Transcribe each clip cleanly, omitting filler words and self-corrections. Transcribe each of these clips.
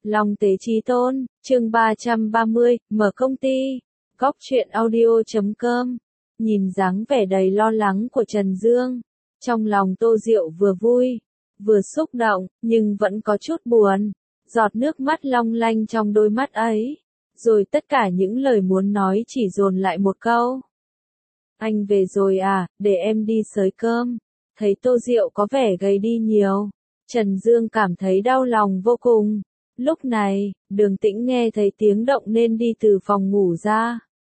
Long Tế Chí Tôn, chương 330, mở công ty. Góc truyện audio.com. Nhìn dáng vẻ đầy lo lắng của Trần Dương, trong lòng Tô Diệu vừa vui, vừa xúc động, nhưng vẫn có chút buồn. Giọt nước mắt long lanh trong đôi mắt ấy, rồi tất cả những lời muốn nói chỉ dồn lại một câu. Anh về rồi à, để em đi xới cơm. Thấy Tô Diệu có vẻ gầy đi nhiều, Trần Dương cảm thấy đau lòng vô cùng. Lúc này, Đường Tĩnh nghe thấy tiếng động nên đi từ phòng ngủ ra.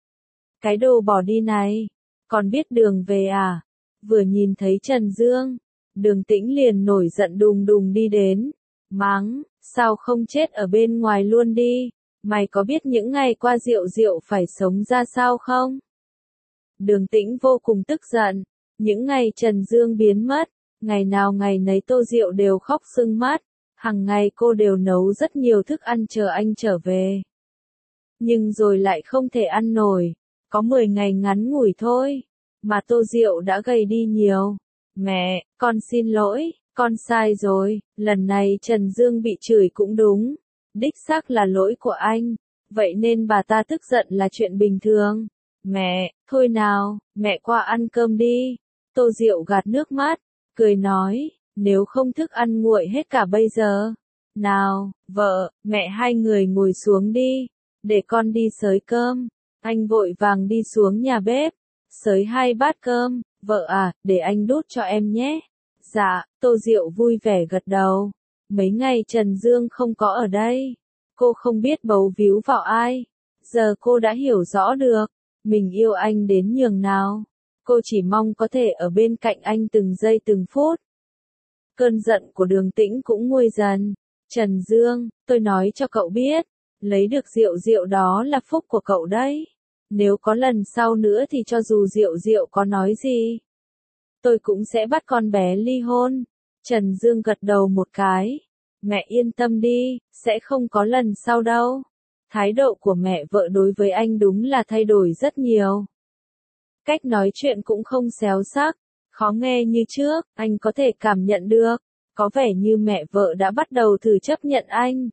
Cái đồ bỏ đi này, còn biết đường về à? Vừa nhìn thấy Trần Dương, Đường Tĩnh liền nổi giận đùng đùng đi đến, mắng, sao không chết ở bên ngoài luôn đi, mày có biết những ngày qua Diệu Diệu phải sống ra sao không? Đường Tĩnh vô cùng tức giận, những ngày Trần Dương biến mất, ngày nào ngày nấy Tô Diệu đều khóc sưng mắt, hàng ngày cô đều nấu rất nhiều thức ăn chờ anh trở về. Nhưng rồi lại không thể ăn nổi, có 10 ngày ngắn ngủi thôi, mà Tô Diệu đã gầy đi nhiều. Mẹ, con xin lỗi, con sai rồi, lần này Trần Dương bị chửi cũng đúng, đích xác là lỗi của anh, vậy nên bà ta tức giận là chuyện bình thường. Mẹ, thôi nào, mẹ qua ăn cơm đi. Tô Diệu gạt nước mắt, cười nói, nếu không thức ăn nguội hết cả bây giờ. Nào, vợ, mẹ hai người ngồi xuống đi, để con đi xới cơm. Anh vội vàng đi xuống nhà bếp, xới 2 bát cơm. Vợ à, để anh đút cho em nhé. Dạ, Tô Diệu vui vẻ gật đầu. Mấy ngày Trần Dương không có ở đây, cô không biết bấu víu vào ai. Giờ cô đã hiểu rõ được, mình yêu anh đến nhường nào. Cô chỉ mong có thể ở bên cạnh anh từng giây từng phút. Cơn giận của Đường Tĩnh cũng nguôi dần. Trần Dương, tôi nói cho cậu biết, lấy được Diệu Diệu đó là phúc của cậu đấy. Nếu có lần sau nữa thì cho dù Diệu Diệu có nói gì, tôi cũng sẽ bắt con bé ly hôn. Trần Dương gật đầu một cái. Mẹ yên tâm đi, sẽ không có lần sau đâu. Thái độ của mẹ vợ đối với anh đúng là thay đổi rất nhiều. Cách nói chuyện cũng không xéo sắc, khó nghe như trước, anh có thể cảm nhận được. Có vẻ như mẹ vợ đã bắt đầu thử chấp nhận anh.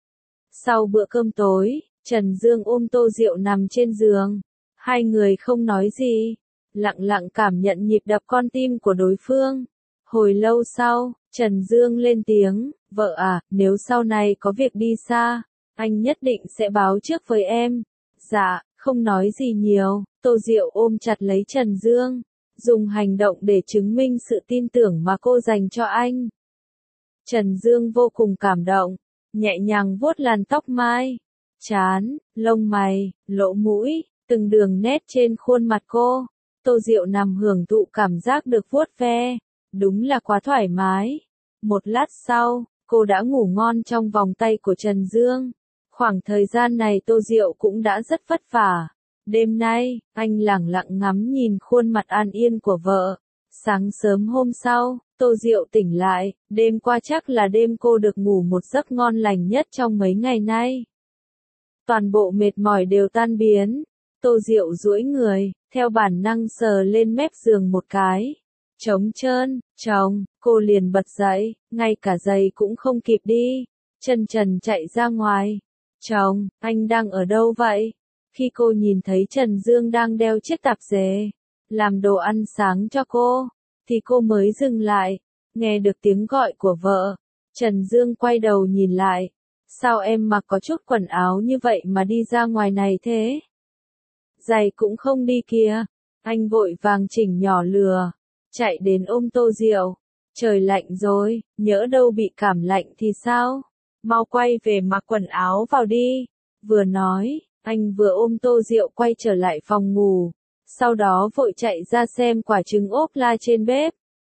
Sau bữa cơm tối, Trần Dương ôm Tô Diệu nằm trên giường. Hai người không nói gì, lặng lặng cảm nhận nhịp đập con tim của đối phương. Hồi lâu sau, Trần Dương lên tiếng, vợ à, nếu sau này có việc đi xa, anh nhất định sẽ báo trước với em. Dạ, không nói gì nhiều. Tô Diệu ôm chặt lấy Trần Dương, dùng hành động để chứng minh sự tin tưởng mà cô dành cho anh. Trần Dương vô cùng cảm động, nhẹ nhàng vuốt làn tóc mai, trán, lông mày, lỗ mũi, từng đường nét trên khuôn mặt cô. Tô Diệu nằm hưởng thụ cảm giác được vuốt ve, đúng là quá thoải mái. Một lát sau, cô đã ngủ ngon trong vòng tay của Trần Dương. Khoảng thời gian này Tô Diệu cũng đã rất vất vả. Đêm nay, anh lẳng lặng ngắm nhìn khuôn mặt an yên của vợ. Sáng sớm hôm sau, Tô Diệu tỉnh lại, đêm qua chắc là đêm cô được ngủ một giấc ngon lành nhất trong mấy ngày nay. Toàn bộ mệt mỏi đều tan biến. Tô Diệu duỗi người, theo bản năng sờ lên mép giường một cái. Trống trơn, chồng, cô liền bật dậy, ngay cả giày cũng không kịp đi. Chân trần chạy ra ngoài. Chồng, anh đang ở đâu vậy? Khi cô nhìn thấy Trần Dương đang đeo chiếc tạp dề, làm đồ ăn sáng cho cô, thì cô mới dừng lại. Nghe được tiếng gọi của vợ, Trần Dương quay đầu nhìn lại. Sao em mặc có chút quần áo như vậy mà đi ra ngoài này thế? Giày cũng không đi kìa. Anh vội vàng chỉnh nhỏ lừa, chạy đến ôm Tô Diệu. Trời lạnh rồi, nhỡ đâu bị cảm lạnh thì sao? Mau quay về mặc quần áo vào đi. Vừa nói, anh vừa ôm Tô Diệu quay trở lại phòng ngủ. Sau đó vội chạy ra xem quả trứng ốp la trên bếp.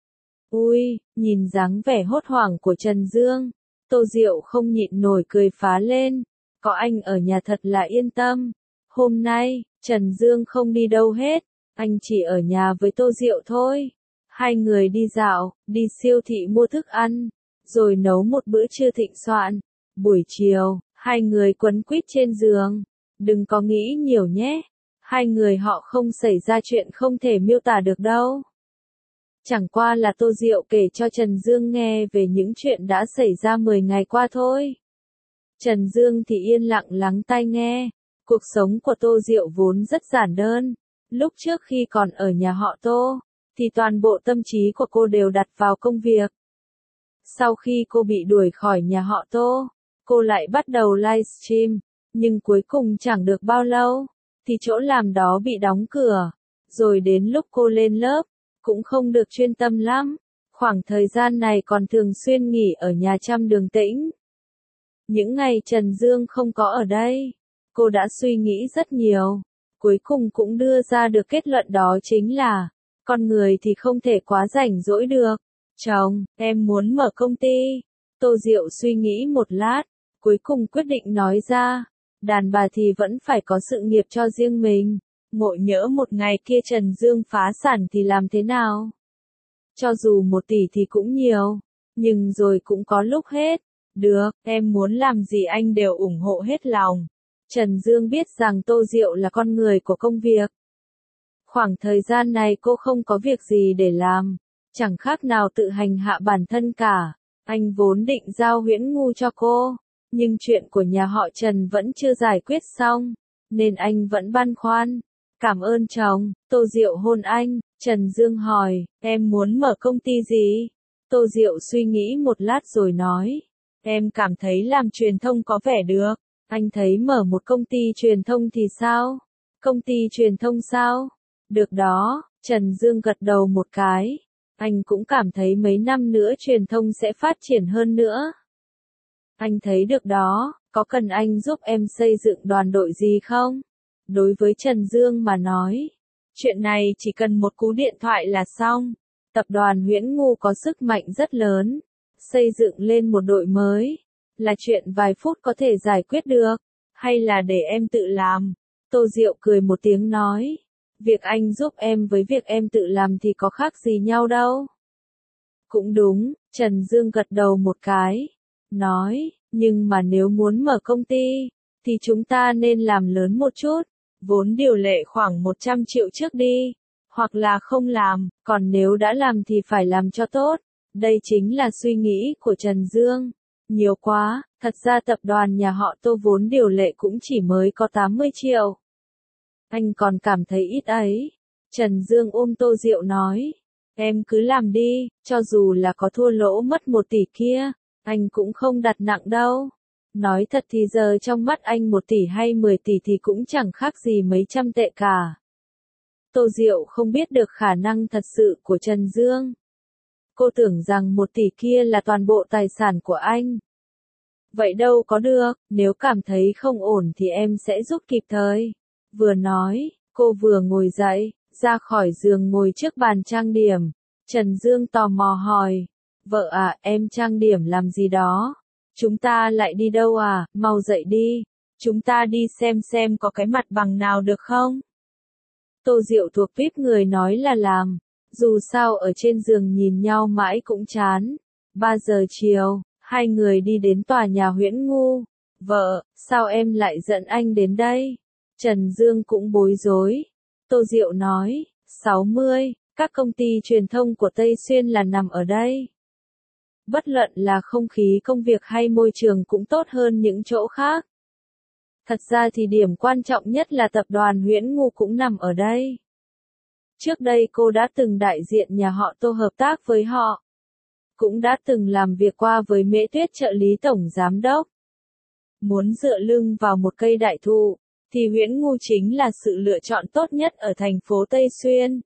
Ui, nhìn dáng vẻ hốt hoảng của Trần Dương, Tô Diệu không nhịn nổi cười phá lên. Có anh ở nhà thật là yên tâm. Hôm nay, Trần Dương không đi đâu hết, anh chỉ ở nhà với Tô Diệu thôi. Hai người đi dạo, đi siêu thị mua thức ăn, rồi nấu một bữa trưa thịnh soạn. Buổi chiều, hai người quấn quýt trên giường. Đừng có nghĩ nhiều nhé. Hai người họ không xảy ra chuyện không thể miêu tả được đâu. Chẳng qua là Tô Diệu kể cho Trần Dương nghe về những chuyện đã xảy ra 10 ngày qua thôi. Trần Dương thì yên lặng lắng tai nghe. Cuộc sống của Tô Diệu vốn rất giản đơn. Lúc trước khi còn ở nhà họ Tô, thì toàn bộ tâm trí của cô đều đặt vào công việc. Sau khi cô bị đuổi khỏi nhà họ Tô, cô lại bắt đầu livestream, nhưng cuối cùng chẳng được bao lâu, thì chỗ làm đó bị đóng cửa. Rồi đến lúc cô lên lớp, cũng không được chuyên tâm lắm. Khoảng thời gian này còn thường xuyên nghỉ ở nhà chăm Đường Tĩnh. Những ngày Trần Dương không có ở đây, cô đã suy nghĩ rất nhiều. Cuối cùng cũng đưa ra được kết luận đó chính là, con người thì không thể quá rảnh rỗi được. Chồng, em muốn mở công ty. Tô Diệu suy nghĩ một lát, cuối cùng quyết định nói ra, đàn bà thì vẫn phải có sự nghiệp cho riêng mình. Ngộ nhỡ một ngày kia Trần Dương phá sản thì làm thế nào? Cho dù 1 tỷ thì cũng nhiều, nhưng rồi cũng có lúc hết. Được, em muốn làm gì anh đều ủng hộ hết lòng. Trần Dương biết rằng Tô Diệu là con người của công việc. Khoảng thời gian này cô không có việc gì để làm, chẳng khác nào tự hành hạ bản thân cả. Anh vốn định giao Huyễn Ngu cho cô, nhưng chuyện của nhà họ Trần vẫn chưa giải quyết xong, nên anh vẫn băn khoăn. Cảm ơn chồng. Tô Diệu hôn anh. Trần Dương hỏi, em muốn mở công ty gì? Tô Diệu suy nghĩ một lát rồi nói, em cảm thấy làm truyền thông có vẻ được. Anh thấy mở một công ty truyền thông thì sao? Công ty truyền thông sao? Được đó. Trần Dương gật đầu một cái. Anh cũng cảm thấy mấy năm nữa truyền thông sẽ phát triển hơn nữa. Anh thấy được đó, có cần anh giúp em xây dựng đoàn đội gì không? Đối với Trần Dương mà nói, chuyện này chỉ cần một cú điện thoại là xong. Tập đoàn Huyễn Ngu có sức mạnh rất lớn. Xây dựng lên một đội mới, là chuyện vài phút có thể giải quyết được. Hay là để em tự làm? Tô Diệu cười một tiếng nói. Việc anh giúp em với việc em tự làm thì có khác gì nhau đâu. Cũng đúng, Trần Dương gật đầu một cái. Nói, nhưng mà nếu muốn mở công ty, thì chúng ta nên làm lớn một chút. Vốn điều lệ khoảng 100 triệu trước đi. Hoặc là không làm, còn nếu đã làm thì phải làm cho tốt. Đây chính là suy nghĩ của Trần Dương. Nhiều quá, thật ra tập đoàn nhà họ Tô vốn điều lệ cũng chỉ mới có 80 triệu. Anh còn cảm thấy ít ấy. Trần Dương ôm Tô Diệu nói. Em cứ làm đi, cho dù là có thua lỗ mất 1 tỷ kia, anh cũng không đặt nặng đâu. Nói thật thì giờ trong mắt anh 1 tỷ hay 10 tỷ thì cũng chẳng khác gì mấy trăm tệ cả. Tô Diệu không biết được khả năng thật sự của Trần Dương. Cô tưởng rằng 1 tỷ kia là toàn bộ tài sản của anh. Vậy đâu có được, nếu cảm thấy không ổn thì em sẽ giúp kịp thời. Vừa nói, cô vừa ngồi dậy, ra khỏi giường ngồi trước bàn trang điểm. Trần Dương tò mò hỏi, vợ à, em trang điểm làm gì đó? Chúng ta lại đi đâu à, mau dậy đi. Chúng ta đi xem có cái mặt bằng nào được không? Tô Diệu thuộc tuýp người nói là làm. Dù sao ở trên giường nhìn nhau mãi cũng chán. 3 giờ chiều, hai người đi đến tòa nhà Huyễn Ngu. Vợ, sao em lại dẫn anh đến đây? Trần Dương cũng bối rối. Tô Diệu nói, 60, các công ty truyền thông của Tây Xuyên là nằm ở đây. Bất luận là không khí công việc hay môi trường cũng tốt hơn những chỗ khác. Thật ra thì điểm quan trọng nhất là tập đoàn Huyễn Ngu cũng nằm ở đây. Trước đây cô đã từng đại diện nhà họ Tô hợp tác với họ. Cũng đã từng làm việc qua với Mễ Tuyết trợ lý tổng giám đốc. Muốn dựa lưng vào một cây đại thụ, thì Huyễn Ngu chính là sự lựa chọn tốt nhất ở thành phố Tây Xuyên.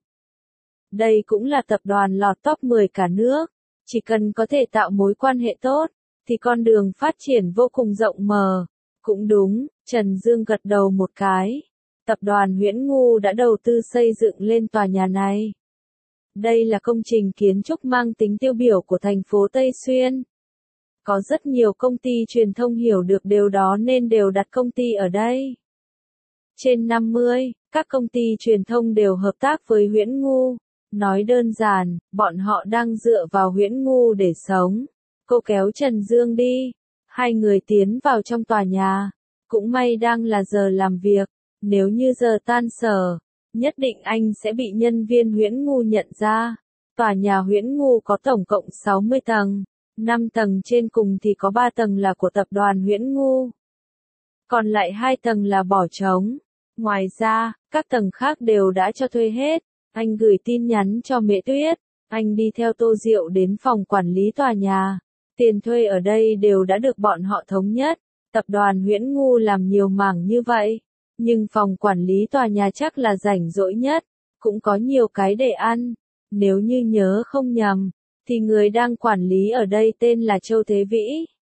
Đây cũng là tập đoàn lọt top 10 cả nước. Chỉ cần có thể tạo mối quan hệ tốt, thì con đường phát triển vô cùng rộng mở. Cũng đúng, Trần Dương gật đầu một cái. Tập đoàn Huyễn Ngu đã đầu tư xây dựng lên tòa nhà này. Đây là công trình kiến trúc mang tính tiêu biểu của thành phố Tây Xuyên. Có rất nhiều công ty truyền thông hiểu được điều đó nên đều đặt công ty ở đây. Trên 50, các công ty truyền thông đều hợp tác với Huyễn Ngu. Nói đơn giản, bọn họ đang dựa vào Huyễn Ngu để sống. Cô kéo Trần Dương đi. Hai người tiến vào trong tòa nhà. Cũng may đang là giờ làm việc. Nếu như giờ tan sở, nhất định anh sẽ bị nhân viên Huyễn Ngu nhận ra. Tòa nhà Huyễn Ngu có tổng cộng 60 tầng. 5 tầng trên cùng thì có 3 tầng là của tập đoàn Huyễn Ngu. Còn lại 2 tầng là bỏ trống. Ngoài ra, các tầng khác đều đã cho thuê hết. Anh gửi tin nhắn cho Mễ Tuyết. Anh đi theo Tô Diệu đến phòng quản lý tòa nhà. Tiền thuê ở đây đều đã được bọn họ thống nhất. Tập đoàn Huyễn Ngu làm nhiều mảng như vậy. Nhưng phòng quản lý tòa nhà chắc là rảnh rỗi nhất. Cũng có nhiều cái để ăn. Nếu như nhớ không nhầm, thì người đang quản lý ở đây tên là Châu Thế Vĩ.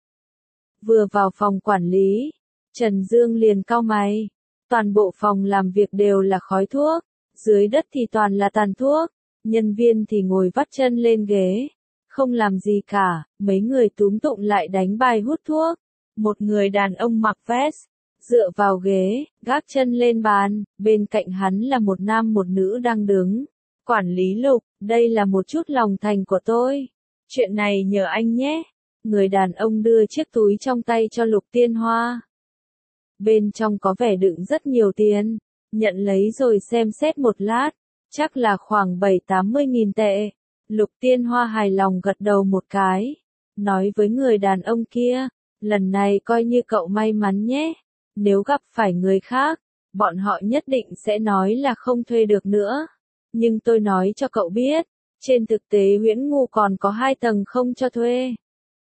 Vừa vào phòng quản lý, Trần Dương liền cau mày. Toàn bộ phòng làm việc đều là khói thuốc. Dưới đất thì toàn là tàn thuốc. Nhân viên thì ngồi vắt chân lên ghế. Không làm gì cả, mấy người túm tụm lại đánh bài hút thuốc. Một người đàn ông mặc vest, dựa vào ghế, gác chân lên bàn, bên cạnh hắn là một nam một nữ đang đứng. Quản lý Lục, đây là một chút lòng thành của tôi. Chuyện này nhờ anh nhé. Người đàn ông đưa chiếc túi trong tay cho Lục Tiên Hoa. Bên trong có vẻ đựng rất nhiều tiền. Nhận lấy rồi xem xét một lát. Chắc là khoảng 7-80 nghìn tệ. Lục Tiên Hoa hài lòng gật đầu một cái. Nói với người đàn ông kia. Lần này coi như cậu may mắn nhé. Nếu gặp phải người khác, bọn họ nhất định sẽ nói là không thuê được nữa. Nhưng tôi nói cho cậu biết, trên thực tế Huyễn Ngu còn có 2 tầng không cho thuê.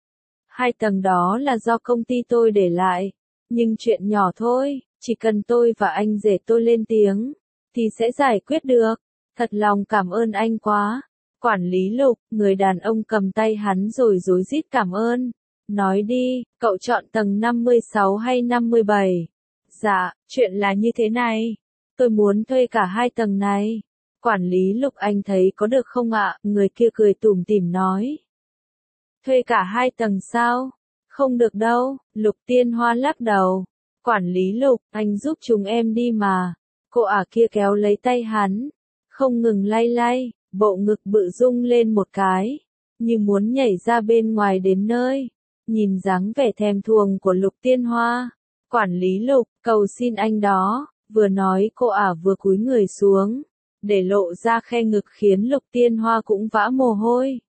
2 tầng đó là do công ty tôi để lại. Nhưng chuyện nhỏ thôi, chỉ cần tôi và anh rể tôi lên tiếng, thì sẽ giải quyết được. Thật lòng cảm ơn anh quá. Quản lý Lục, người đàn ông cầm tay hắn rồi rối rít cảm ơn. Nói đi, cậu chọn tầng 56 hay 57? Dạ, chuyện là như thế này. Tôi muốn thuê cả 2 tầng này. Quản lý Lục, anh thấy có được không ạ? Người kia cười tủm tỉm nói. Thuê cả 2 tầng sao? Không được đâu, Lục Tiên Hoa lắc đầu. Quản lý Lục, anh giúp chúng em đi mà. Cô ả kia kéo lấy tay hắn. Không ngừng lay lay, bộ ngực bự rung lên một cái. Như muốn nhảy ra bên ngoài đến nơi. Nhìn dáng vẻ thèm thuồng của Lục Tiên Hoa. Quản lý Lục, cầu xin anh đó. Vừa nói cô ả vừa cúi người xuống. Để lộ ra khe ngực khiến Lục Tiên Hoa cũng vã mồ hôi.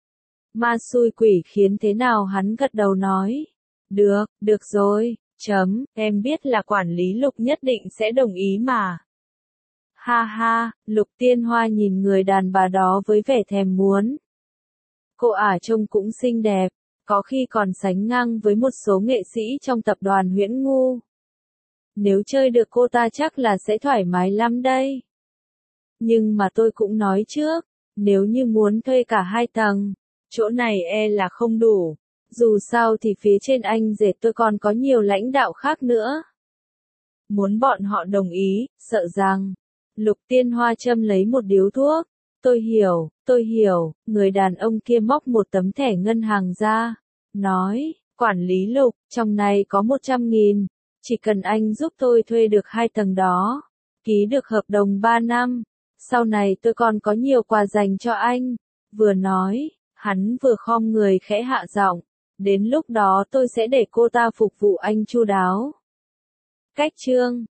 Ma xui quỷ khiến thế nào hắn gật đầu nói. Được rồi, em biết là quản lý Lục nhất định sẽ đồng ý mà. Ha ha, Lục Tiên Hoa nhìn người đàn bà đó với vẻ thèm muốn. Cô ả trông cũng xinh đẹp, có khi còn sánh ngang với một số nghệ sĩ trong tập đoàn Huyễn Ngu. Nếu chơi được cô ta chắc là sẽ thoải mái lắm đây. Nhưng mà tôi cũng nói trước, nếu như muốn thuê cả 2 tầng, chỗ này e là không đủ. Dù sao thì phía trên anh rể tôi còn có nhiều lãnh đạo khác nữa. Muốn bọn họ đồng ý, sợ rằng. Lục Tiên Hoa châm lấy một điếu thuốc. Tôi hiểu, người đàn ông kia móc một tấm thẻ ngân hàng ra. Nói, quản lý Lục, trong này có 100.000. Chỉ cần anh giúp tôi thuê được 2 tầng đó. Ký được hợp đồng 3 năm. Sau này tôi còn có nhiều quà dành cho anh. Vừa nói, hắn vừa khom người khẽ hạ giọng. Đến lúc đó tôi sẽ để cô ta phục vụ anh chu đáo. Cách chương